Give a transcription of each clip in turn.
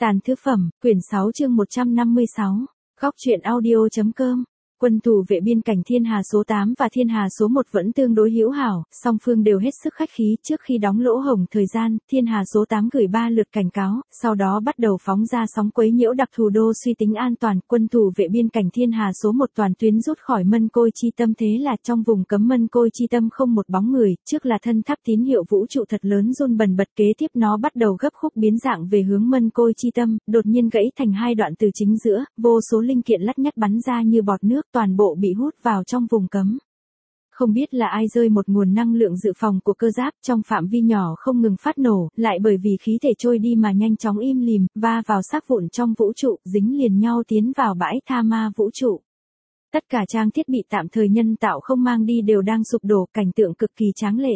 Tàn thứ phẩm, quyển 6 chương 156. Góc truyện audio.com. Quân thủ vệ biên cảnh Thiên Hà số 8 và Thiên Hà số 1 vẫn tương đối hữu hảo, song phương đều hết sức khách khí. Trước khi đóng lỗ hổng thời gian, Thiên Hà số 8 gửi 3 lượt cảnh cáo, sau đó bắt đầu phóng ra sóng quấy nhiễu đặc thù đô suy tính an toàn. Quân thủ vệ biên cảnh Thiên Hà số 1 toàn tuyến rút khỏi Mân Côi Chi Tâm, thế là trong vùng cấm Mân Côi Chi Tâm không một bóng người. Trước là thân tháp tín hiệu vũ trụ thật lớn run bần bật, kế tiếp nó bắt đầu gấp khúc biến dạng về hướng Mân Côi Chi Tâm, đột nhiên gãy thành hai đoạn từ chính giữa, vô số linh kiện lắt nhắt bắn ra như bọt nước, toàn bộ bị hút vào trong vùng cấm. Không biết là ai rơi một nguồn năng lượng dự phòng của cơ giáp trong phạm vi nhỏ không ngừng phát nổ, lại bởi vì khí thể trôi đi mà nhanh chóng im lìm, va vào xác vụn trong vũ trụ, dính liền nhau tiến vào bãi tha ma vũ trụ. Tất cả trang thiết bị tạm thời nhân tạo không mang đi đều đang sụp đổ, cảnh tượng cực kỳ tráng lệ.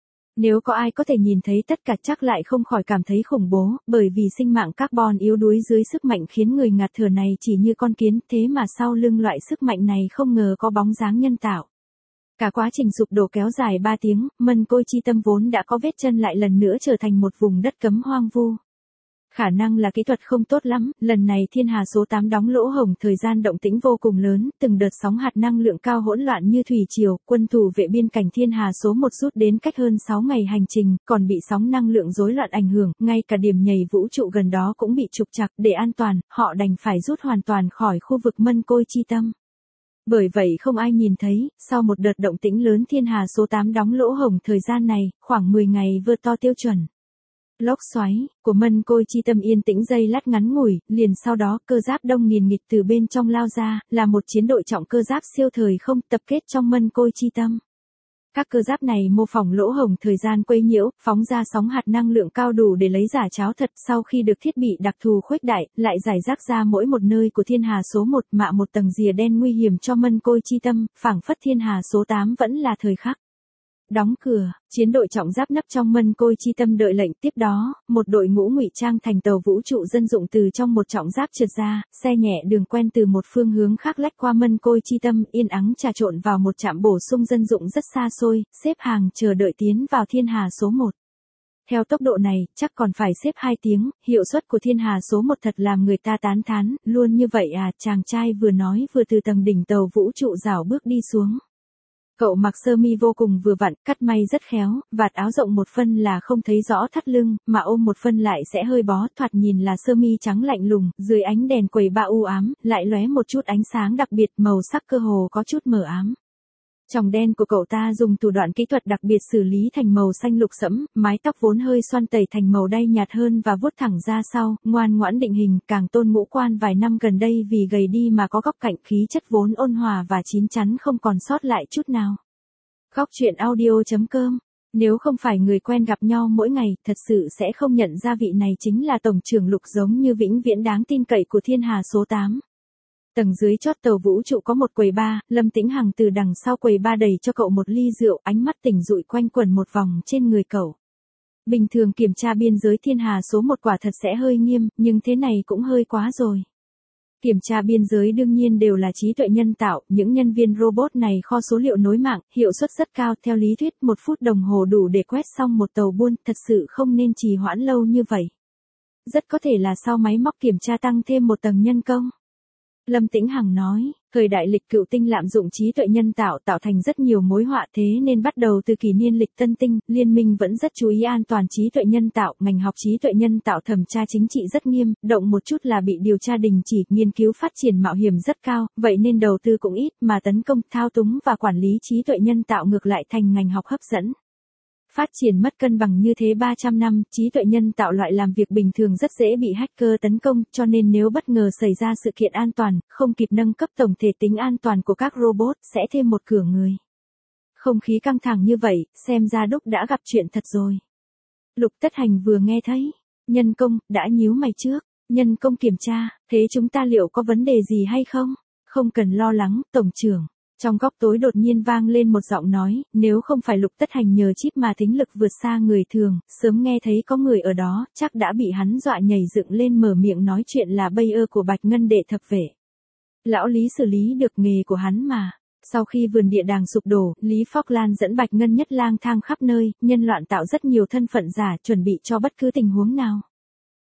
Nếu có ai có thể nhìn thấy tất cả chắc lại không khỏi cảm thấy khủng bố, bởi vì sinh mạng carbon yếu đuối dưới sức mạnh khiến người ngạt thở này chỉ như con kiến, thế mà sau lưng loại sức mạnh này không ngờ có bóng dáng nhân tạo. Cả quá trình sụp đổ kéo dài 3 tiếng, Mân Côi Chi Tâm vốn đã có vết chân lại lần nữa trở thành một vùng đất cấm hoang vu. Khả năng là kỹ thuật không tốt lắm, lần này Thiên Hà số 8 đóng lỗ hổng thời gian động tĩnh vô cùng lớn, từng đợt sóng hạt năng lượng cao hỗn loạn như thủy triều. Quân thủ vệ biên cảnh Thiên Hà số 1 rút đến cách hơn 6 ngày hành trình, còn bị sóng năng lượng rối loạn ảnh hưởng, ngay cả điểm nhảy vũ trụ gần đó cũng bị trục trặc. Để an toàn, họ đành phải rút hoàn toàn khỏi khu vực Mân Côi Chi Tâm. Bởi vậy không ai nhìn thấy, sau một đợt động tĩnh lớn Thiên Hà số 8 đóng lỗ hổng thời gian này, khoảng 10 ngày vượt to tiêu chuẩn. Lốc xoáy của Mân Côi Chi Tâm yên tĩnh giây lát ngắn ngủi, liền sau đó cơ giáp đông nghìn nghịch từ bên trong lao ra, là một chiến đội trọng cơ giáp siêu thời không tập kết trong Mân Côi Chi Tâm. Các cơ giáp này mô phỏng lỗ hổng thời gian quấy nhiễu, phóng ra sóng hạt năng lượng cao đủ để lấy giả cháo thật. Sau khi được thiết bị đặc thù khuếch đại, lại giải rác ra mỗi một nơi của Thiên Hà số 1, mạ một tầng rìa đen nguy hiểm cho Mân Côi Chi Tâm, phảng phất Thiên Hà số 8 vẫn là thời khắc đóng cửa. Chiến đội trọng giáp nấp trong Mân Côi Chi Tâm đợi lệnh. Tiếp đó, một đội ngũ ngụy trang thành tàu vũ trụ dân dụng từ trong một trọng giáp trượt ra, xe nhẹ đường quen từ một phương hướng khác lách qua Mân Côi Chi Tâm, yên ắng trà trộn vào một trạm bổ sung dân dụng rất xa xôi, xếp hàng chờ đợi tiến vào Thiên Hà số 1. Theo tốc độ này, chắc còn phải xếp 2 tiếng, hiệu suất của Thiên Hà số 1 thật làm người ta tán thán, luôn như vậy à, chàng trai vừa nói vừa từ tầng đỉnh tàu vũ trụ rảo bước đi xuống. Cậu mặc sơ mi vô cùng vừa vặn, cắt may rất khéo, vạt áo rộng một phân là không thấy rõ thắt lưng, mà ôm một phân lại sẽ hơi bó, thoạt nhìn là sơ mi trắng lạnh lùng, dưới ánh đèn quầy ba u ám, lại lóe một chút ánh sáng đặc biệt, màu sắc cơ hồ có chút mờ ám. Tròng đen của cậu ta dùng thủ đoạn kỹ thuật đặc biệt xử lý thành màu xanh lục sẫm, mái tóc vốn hơi xoăn tẩy thành màu đay nhạt hơn và vuốt thẳng ra sau, ngoan ngoãn định hình, càng tôn ngũ quan vài năm gần đây vì gầy đi mà có góc cạnh, khí chất vốn ôn hòa và chín chắn không còn sót lại chút nào. Góc truyện audio.com. Nếu không phải người quen gặp nhau mỗi ngày, thật sự sẽ không nhận ra vị này chính là Tổng trưởng Lục giống như vĩnh viễn đáng tin cậy của Thiên Hà số 8. Tầng dưới chót tàu vũ trụ có một quầy bar, Lâm Tĩnh Hằng từ đằng sau quầy bar đẩy cho cậu một ly rượu, ánh mắt tỉnh dụi quanh quẩn một vòng trên người cậu. Bình thường kiểm tra biên giới Thiên Hà số 1 quả thật sẽ hơi nghiêm, nhưng thế này cũng hơi quá rồi. Kiểm tra biên giới đương nhiên đều là trí tuệ nhân tạo, những nhân viên robot này kho số liệu nối mạng, hiệu suất rất cao, theo lý thuyết 1 phút đồng hồ đủ để quét xong một tàu buôn, thật sự không nên trì hoãn lâu như vậy. Rất có thể là sau máy móc kiểm tra tăng thêm một tầng nhân công. Lâm Tĩnh Hằng nói, thời đại lịch cựu tinh lạm dụng trí tuệ nhân tạo tạo thành rất nhiều mối họa, thế nên bắt đầu từ kỷ niên lịch tân tinh, liên minh vẫn rất chú ý an toàn trí tuệ nhân tạo, ngành học trí tuệ nhân tạo thẩm tra chính trị rất nghiêm, động một chút là bị điều tra đình chỉ, nghiên cứu phát triển mạo hiểm rất cao, vậy nên đầu tư cũng ít, mà tấn công, thao túng và quản lý trí tuệ nhân tạo ngược lại thành ngành học hấp dẫn. Phát triển mất cân bằng như thế 300 năm, trí tuệ nhân tạo loại làm việc bình thường rất dễ bị hacker tấn công, cho nên nếu bất ngờ xảy ra sự kiện an toàn, không kịp nâng cấp tổng thể tính an toàn của các robot, sẽ thêm một cửa người. Không khí căng thẳng như vậy, xem ra Đúc đã gặp chuyện thật rồi. Lục Tất Hành vừa nghe thấy, nhân công, đã nhíu mày trước, nhân công kiểm tra, thế chúng ta liệu có vấn đề gì hay không? Không cần lo lắng, Tổng trưởng. Trong góc tối đột nhiên vang lên một giọng nói, nếu không phải Lục Tất Hành nhờ chip mà thính lực vượt xa người thường, sớm nghe thấy có người ở đó, chắc đã bị hắn dọa nhảy dựng lên mở miệng nói chuyện là Bayer của Bạch Ngân đệ thập vệ. Lão Lý xử lý được nghề của hắn mà. Sau khi vườn địa đàng sụp đổ, Lý Phóc Lan dẫn Bạch Ngân nhất lang thang khắp nơi, nhân loạn tạo rất nhiều thân phận giả chuẩn bị cho bất cứ tình huống nào.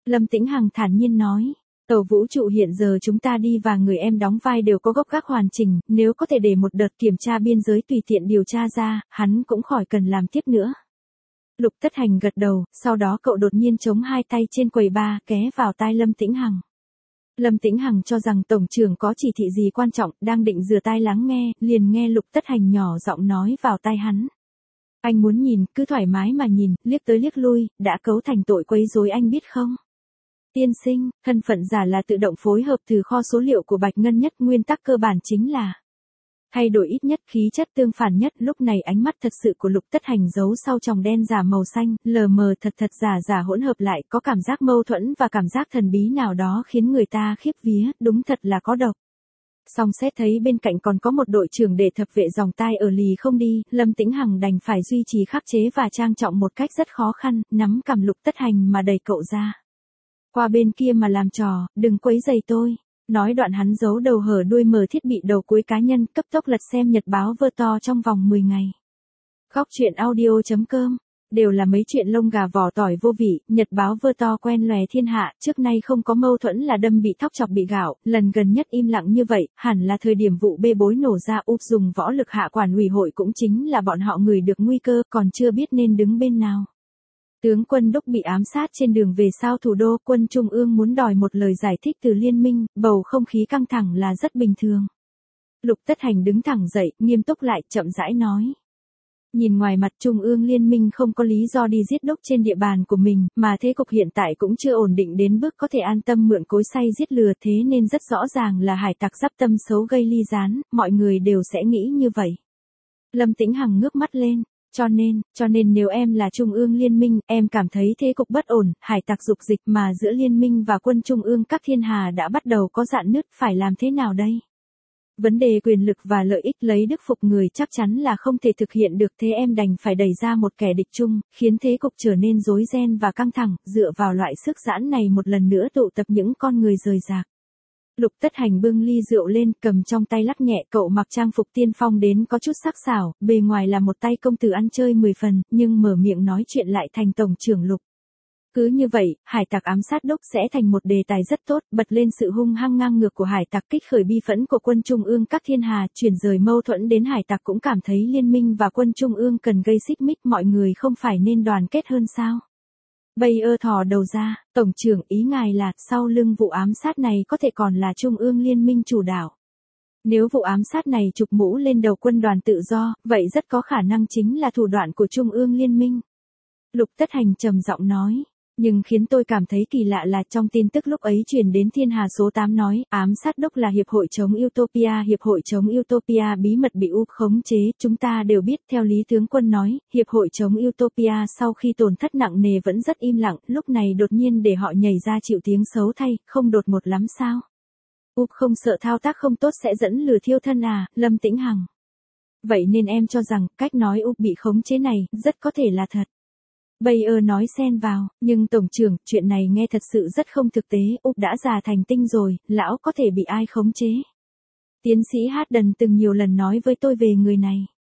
Lâm Tĩnh Hằng thản nhiên nói. Tàu vũ trụ hiện giờ chúng ta đi và người em đóng vai đều có gốc gác hoàn chỉnh, nếu có thể để một đợt kiểm tra biên giới tùy tiện điều tra ra, hắn cũng khỏi cần làm tiếp nữa. Lục Tất Hành gật đầu, sau đó cậu đột nhiên chống hai tay trên quầy bar, ké vào tai Lâm Tĩnh Hằng. Lâm Tĩnh Hằng cho rằng tổng trưởng có chỉ thị gì quan trọng, đang định rửa tai lắng nghe, liền nghe Lục Tất Hành nhỏ giọng nói vào tai hắn. Anh muốn nhìn, cứ thoải mái mà nhìn, liếc tới liếc lui, đã cấu thành tội quấy rối anh biết không? Tiên sinh, thân phận giả là tự động phối hợp từ kho số liệu của Bạch Ngân Nhất, nguyên tắc cơ bản chính là thay đổi ít nhất, khí chất tương phản nhất. Lúc này ánh mắt thật sự của Lục Tất Hành giấu sau tròng đen giả màu xanh, lờ mờ thật thật giả giả hỗn hợp lại, có cảm giác mâu thuẫn và cảm giác thần bí nào đó khiến người ta khiếp vía, đúng thật là có độc. Song xét thấy bên cạnh còn có một đội trưởng để thập vệ dòng tai ở lì không đi, Lâm Tĩnh Hằng đành phải duy trì khắc chế và trang trọng một cách rất khó khăn, nắm cằm Lục Tất Hành mà đẩy cậu ra. Qua bên kia mà làm trò, đừng quấy rầy tôi. Nói đoạn hắn giấu đầu hở đuôi mở thiết bị đầu cuối cá nhân, cấp tốc lật xem nhật báo vơ to trong vòng 10 ngày. Góc truyện audio.com, đều là mấy chuyện lông gà vỏ tỏi vô vị, nhật báo vơ to quen lòe thiên hạ, trước nay không có mâu thuẫn là đâm bị thóc chọc bị gạo, lần gần nhất im lặng như vậy, hẳn là thời điểm vụ bê bối nổ ra. Úp dùng võ lực hạ quản ủy hội cũng chính là bọn họ người được nguy cơ, còn chưa biết nên đứng bên nào. Tướng quân Đốc bị ám sát trên đường về sao thủ đô, quân Trung ương muốn đòi một lời giải thích từ liên minh, bầu không khí căng thẳng là rất bình thường. Lục Tất Hành đứng thẳng dậy, nghiêm túc lại, chậm rãi nói. Nhìn ngoài mặt Trung ương liên minh không có lý do đi giết Đốc trên địa bàn của mình, mà thế cục hiện tại cũng chưa ổn định đến bước có thể an tâm mượn cối xay giết lừa, thế nên rất rõ ràng là hải tặc giáp tâm xấu gây ly gián, mọi người đều sẽ nghĩ như vậy. Lâm Tĩnh Hằng ngước mắt lên. Cho nên nếu em là Trung ương liên minh, em cảm thấy thế cục bất ổn, hải tặc dục dịch mà giữa liên minh và quân Trung ương các thiên hà đã bắt đầu có rạn nứt, phải làm thế nào đây? Vấn đề quyền lực và lợi ích lấy đức phục người chắc chắn là không thể thực hiện được, thế em đành phải đẩy ra một kẻ địch chung, khiến thế cục trở nên rối ren và căng thẳng, dựa vào loại sức giãn này một lần nữa tụ tập những con người rời rạc. Lục Tất Hành bưng ly rượu lên, cầm trong tay lắc nhẹ, cậu mặc trang phục tiên phong đến có chút sắc sảo, bề ngoài là một tay công tử ăn chơi 10 phần, nhưng mở miệng nói chuyện lại thành tổng trưởng Lục. Cứ như vậy, hải tặc ám sát Đốc sẽ thành một đề tài rất tốt, bật lên sự hung hăng ngang ngược của hải tặc, kích khởi bi phẫn của quân Trung ương các thiên hà, chuyển rời mâu thuẫn đến hải tặc cũng cảm thấy liên minh và quân Trung ương cần gây xích mích, mọi người không phải nên đoàn kết hơn sao? Bayer thò đầu ra, tổng trưởng, ý ngài là sau lưng vụ ám sát này có thể còn là Trung ương liên minh chủ đạo. Nếu vụ ám sát này chụp mũ lên đầu quân đoàn tự do, vậy rất có khả năng chính là thủ đoạn của Trung ương liên minh. Lục Tất Hành trầm giọng nói. Nhưng khiến tôi cảm thấy kỳ lạ là trong tin tức lúc ấy truyền đến thiên hà số 8 nói, ám sát Đốc là Hiệp hội chống Utopia. Hiệp hội chống Utopia bí mật bị Úc khống chế, chúng ta đều biết. Theo Lý tướng quân nói, Hiệp hội chống Utopia sau khi tổn thất nặng nề vẫn rất im lặng, lúc này đột nhiên để họ nhảy ra chịu tiếng xấu thay, không đột ngột lắm sao? Úc không sợ thao tác không tốt sẽ dẫn lửa thiêu thân à? Lâm Tĩnh Hằng. Vậy nên em cho rằng, cách nói Úc bị khống chế này, rất có thể là thật. Bayer nói xen vào, nhưng tổng trưởng, chuyện này nghe thật sự rất không thực tế, Úc đã già thành tinh rồi, lão có thể bị ai khống chế. Tiến sĩ Harden từng nhiều lần nói với tôi về người này.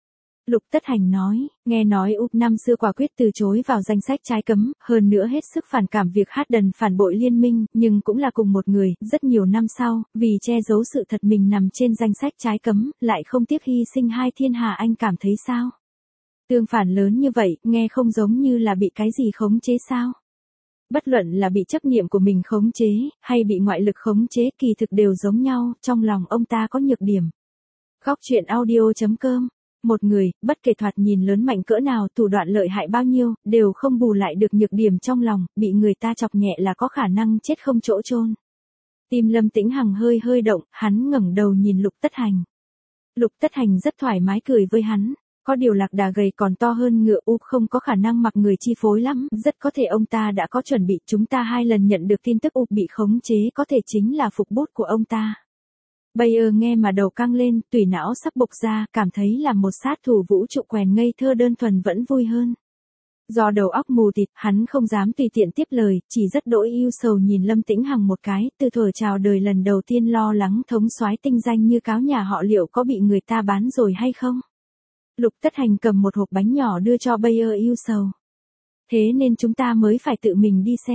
Lục Tất Hành nói, nghe nói Úc năm xưa quả quyết từ chối vào danh sách trái cấm, hơn nữa hết sức phản cảm việc Harden phản bội liên minh, nhưng cũng là cùng một người, rất nhiều năm sau, vì che giấu sự thật mình nằm trên danh sách trái cấm, lại không tiếc hy sinh hai thiên hà, anh cảm thấy sao? Tương phản lớn như vậy, nghe không giống như là bị cái gì khống chế sao? Bất luận là bị chấp niệm của mình khống chế, hay bị ngoại lực khống chế, kỳ thực đều giống nhau, trong lòng ông ta có nhược điểm. Góc truyện audio.com, một người, bất kể thoạt nhìn lớn mạnh cỡ nào, thủ đoạn lợi hại bao nhiêu, đều không bù lại được nhược điểm trong lòng, bị người ta chọc nhẹ là có khả năng chết không chỗ chôn. Tim Lâm Tĩnh Hằng hơi hơi động, hắn ngẩng đầu nhìn Lục Tất Hành. Lục Tất Hành rất thoải mái cười với hắn. Có điều lạc đà gầy còn to hơn ngựa, Úc không có khả năng mặc người chi phối lắm, rất có thể ông ta đã có chuẩn bị, chúng ta 2 lần nhận được tin tức Úc bị khống chế, có thể chính là phục bút của ông ta. Bayer nghe mà đầu căng lên, tủy não sắp bộc ra, cảm thấy là một sát thủ vũ trụ quèn ngây thơ đơn thuần vẫn vui hơn. Do đầu óc mù tịt, hắn không dám tùy tiện tiếp lời, chỉ rất đỗi ưu sầu nhìn Lâm Tĩnh Hằng một cái, từ thuở chào đời lần đầu tiên lo lắng thống soái tinh danh như cáo nhà họ Liệu có bị người ta bán rồi hay không. Lục Tất Hành cầm một hộp bánh nhỏ đưa cho Bayer ưu sầu. Thế nên chúng ta mới phải tự mình đi xem.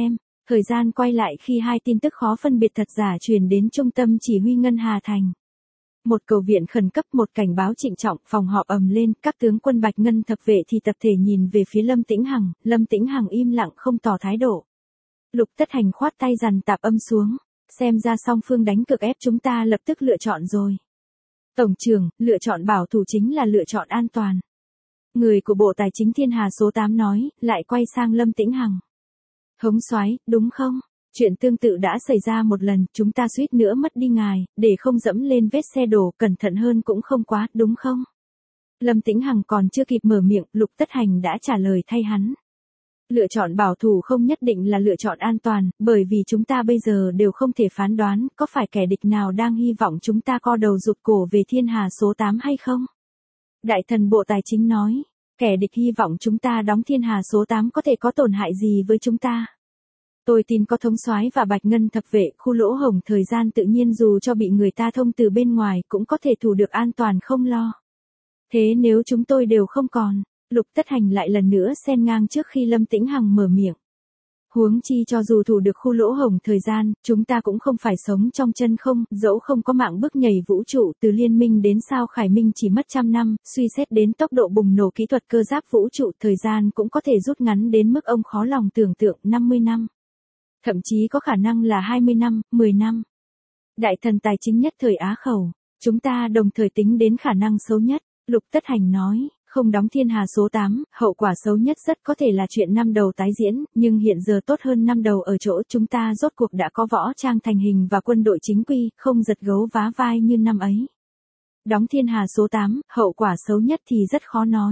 Thời gian quay lại khi hai tin tức khó phân biệt thật giả truyền đến trung tâm chỉ huy Ngân Hà Thành. Một cầu viện khẩn cấp, một cảnh báo trịnh trọng, phòng họp ầm lên, các tướng quân Bạch Ngân thập vệ thì tập thể nhìn về phía Lâm Tĩnh Hằng, Lâm Tĩnh Hằng im lặng không tỏ thái độ. Lục Tất Hành khoát tay dằn tạp âm xuống, xem ra song phương đánh cược ép chúng ta lập tức lựa chọn rồi. Tổng trưởng, lựa chọn bảo thủ chính là lựa chọn an toàn. Người của Bộ Tài chính Thiên Hà số 8 nói, lại quay sang Lâm Tĩnh Hằng. Thống soái, đúng không? Chuyện tương tự đã xảy ra một lần, chúng ta suýt nữa mất đi ngài, để không dẫm lên vết xe đổ, cẩn thận hơn cũng không quá, đúng không? Lâm Tĩnh Hằng còn chưa kịp mở miệng, Lục Tất Hành đã trả lời thay hắn. Lựa chọn bảo thủ không nhất định là lựa chọn an toàn, bởi vì chúng ta bây giờ đều không thể phán đoán có phải kẻ địch nào đang hy vọng chúng ta co đầu rụt cổ về Thiên Hà số 8 hay không. Đại thần Bộ Tài chính nói, kẻ địch hy vọng chúng ta đóng Thiên Hà số 8 có thể có tổn hại gì với chúng ta. Tôi tin có thống soái và Bạch Ngân thập vệ, khu lỗ hổng thời gian tự nhiên dù cho bị người ta thông từ bên ngoài cũng có thể thủ được an toàn không lo. Thế nếu chúng tôi đều không còn, Lục Tất Hành lại lần nữa xen ngang trước khi Lâm Tĩnh Hằng mở miệng. Huống chi cho dù thủ được khu lỗ hổng thời gian, chúng ta cũng không phải sống trong chân không, dẫu không có mạng bước nhảy vũ trụ từ liên minh đến sao Khải Minh chỉ mất 100 năm, suy xét đến tốc độ bùng nổ kỹ thuật cơ giáp vũ trụ thời gian cũng có thể rút ngắn đến mức ông khó lòng tưởng tượng 50 năm. Thậm chí có khả năng là 20 năm, 10 năm. Đại thần tài chính nhất thời á khẩu, chúng ta đồng thời tính đến khả năng xấu nhất, Lục Tất Hành nói, không đóng Thiên Hà số 8, hậu quả xấu nhất rất có thể là chuyện năm đầu tái diễn, nhưng hiện giờ tốt hơn năm đầu ở chỗ chúng ta rốt cuộc đã có võ trang thành hình và quân đội chính quy, không giật gấu vá vai như năm ấy. Đóng Thiên Hà số 8, hậu quả xấu nhất thì rất khó nói.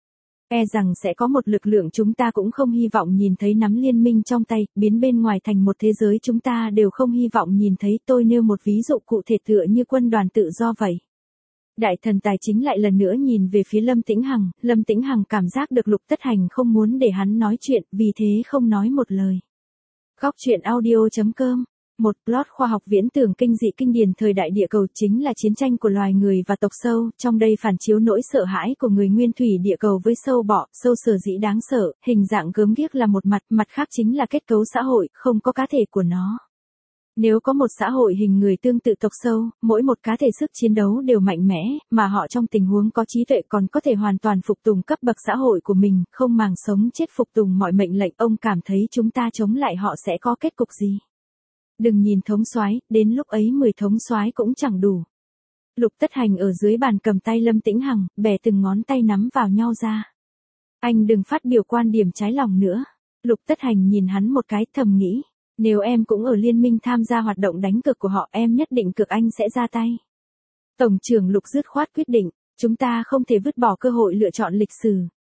E rằng sẽ có một lực lượng chúng ta cũng không hy vọng nhìn thấy nắm liên minh trong tay, biến bên ngoài thành một thế giới chúng ta đều không hy vọng nhìn thấy. Tôi nêu một ví dụ cụ thể tựa như quân đoàn tự do vậy. Đại thần tài chính lại lần nữa nhìn về phía Lâm Tĩnh Hằng cảm giác được Lục Tất Hành không muốn để hắn nói chuyện, vì thế không nói một lời. Góc truyện audio.com. Một plot khoa học viễn tưởng kinh dị kinh điển thời đại địa cầu chính là chiến tranh của loài người và tộc sâu, trong đây phản chiếu nỗi sợ hãi của người nguyên thủy địa cầu với sâu bọ, sâu sở dĩ đáng sợ, hình dạng gớm ghiếc là một mặt khác chính là kết cấu xã hội, không có cá thể của nó. Nếu có một xã hội hình người tương tự tộc sâu, mỗi một cá thể sức chiến đấu đều mạnh mẽ, mà họ trong tình huống có trí tuệ còn có thể hoàn toàn phục tùng cấp bậc xã hội của mình, không màng sống chết phục tùng mọi mệnh lệnh, ông cảm thấy chúng ta chống lại họ sẽ có kết cục gì? Đừng nhìn thống soái, đến lúc ấy 10 thống soái cũng chẳng đủ. Lục Tất Hành ở dưới bàn cầm tay Lâm Tĩnh Hằng, bẻ từng ngón tay nắm vào nhau ra. Anh đừng phát biểu quan điểm trái lòng nữa. Lục Tất Hành nhìn hắn một cái, thầm nghĩ. Nếu em cũng ở liên minh tham gia hoạt động đánh cược của họ, em nhất định cược anh sẽ ra tay. Tổng trưởng Lục dứt khoát quyết định, chúng ta không thể vứt bỏ cơ hội lựa chọn lịch sử.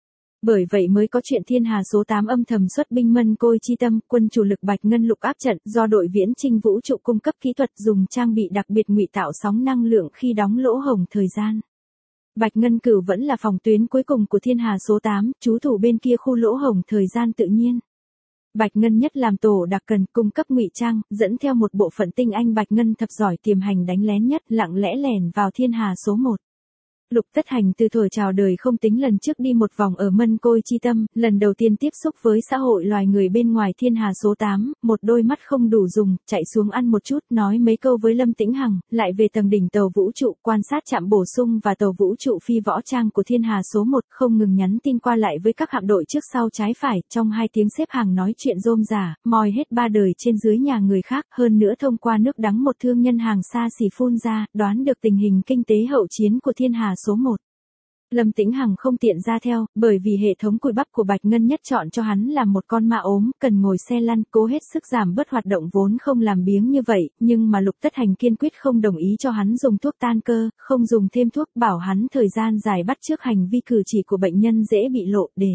Bởi vậy mới có chuyện Thiên Hà số 8 âm thầm xuất binh Mân Côi Chi Tâm, quân chủ lực Bạch Ngân Lục áp trận, do đội viễn chinh vũ trụ cung cấp kỹ thuật dùng trang bị đặc biệt ngụy tạo sóng năng lượng khi đóng lỗ hổng thời gian. Bạch Ngân Cửu vẫn là phòng tuyến cuối cùng của Thiên Hà số 8, trú thủ bên kia khu lỗ hổng thời gian tự nhiên. Bạch Ngân Nhất làm tổ đặc cần cung cấp ngụy trang, dẫn theo một bộ phận tinh anh Bạch Ngân thập giỏi tiềm hành đánh lén nhất, lặng lẽ lẻn vào Thiên Hà số 1. Lục Tất Hành từ thuở chào đời không tính lần trước đi một vòng ở Mân Côi Chi Tâm, lần đầu tiên tiếp xúc với xã hội loài người bên ngoài Thiên Hà số 8, một đôi mắt không đủ dùng, chạy xuống ăn một chút, nói mấy câu với Lâm Tĩnh Hằng, lại về tầng đỉnh tàu vũ trụ, quan sát trạm bổ sung và tàu vũ trụ phi võ trang của Thiên Hà số 1, không ngừng nhắn tin qua lại với các hạm đội trước sau trái phải, trong 2 tiếng xếp hàng nói chuyện rôm rả, moi hết 3 đời trên dưới nhà người khác, hơn nữa thông qua nước đắng một thương nhân hàng xa xỉ phun ra, đoán được tình hình kinh tế hậu chiến của Thiên Hà số 1. Lâm Tĩnh Hằng không tiện ra theo, bởi vì hệ thống cùi bắp của Bạch Ngân Nhất chọn cho hắn là một con ma ốm, cần ngồi xe lăn, cố hết sức giảm bớt hoạt động vốn không làm biếng như vậy, nhưng mà Lục Tất Hành kiên quyết không đồng ý cho hắn dùng thuốc tan cơ, không dùng thêm thuốc, bảo hắn thời gian dài bắt chước hành vi cử chỉ của bệnh nhân dễ bị lộ để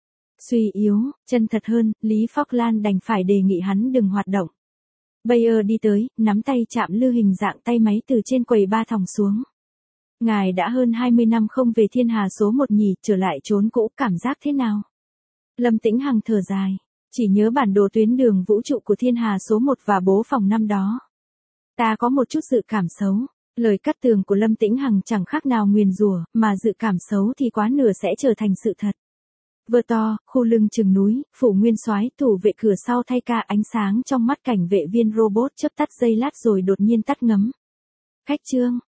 suy yếu, chân thật hơn, Lý Phóc Lan đành phải đề nghị hắn đừng hoạt động. Bayer đi tới, nắm tay chạm lư hình dạng tay máy từ trên quầy ba thòng xuống. Ngài đã hơn 20 năm không về Thiên Hà số 1 nhỉ, trở lại chốn cũ, cảm giác thế nào? Lâm Tĩnh Hằng thở dài, chỉ nhớ bản đồ tuyến đường vũ trụ của Thiên Hà số 1 và bố phòng năm đó. Ta có một chút dự cảm xấu. Lời cắt tường của Lâm Tĩnh Hằng chẳng khác nào nguyền rủa, mà dự cảm xấu thì quá nửa sẽ trở thành sự thật. Vơ to, khu lưng chừng núi, phủ nguyên soái, thủ vệ cửa sau thay ca, ánh sáng trong mắt cảnh vệ viên robot chớp tắt giây lát rồi đột nhiên tắt ngấm. Khách trương,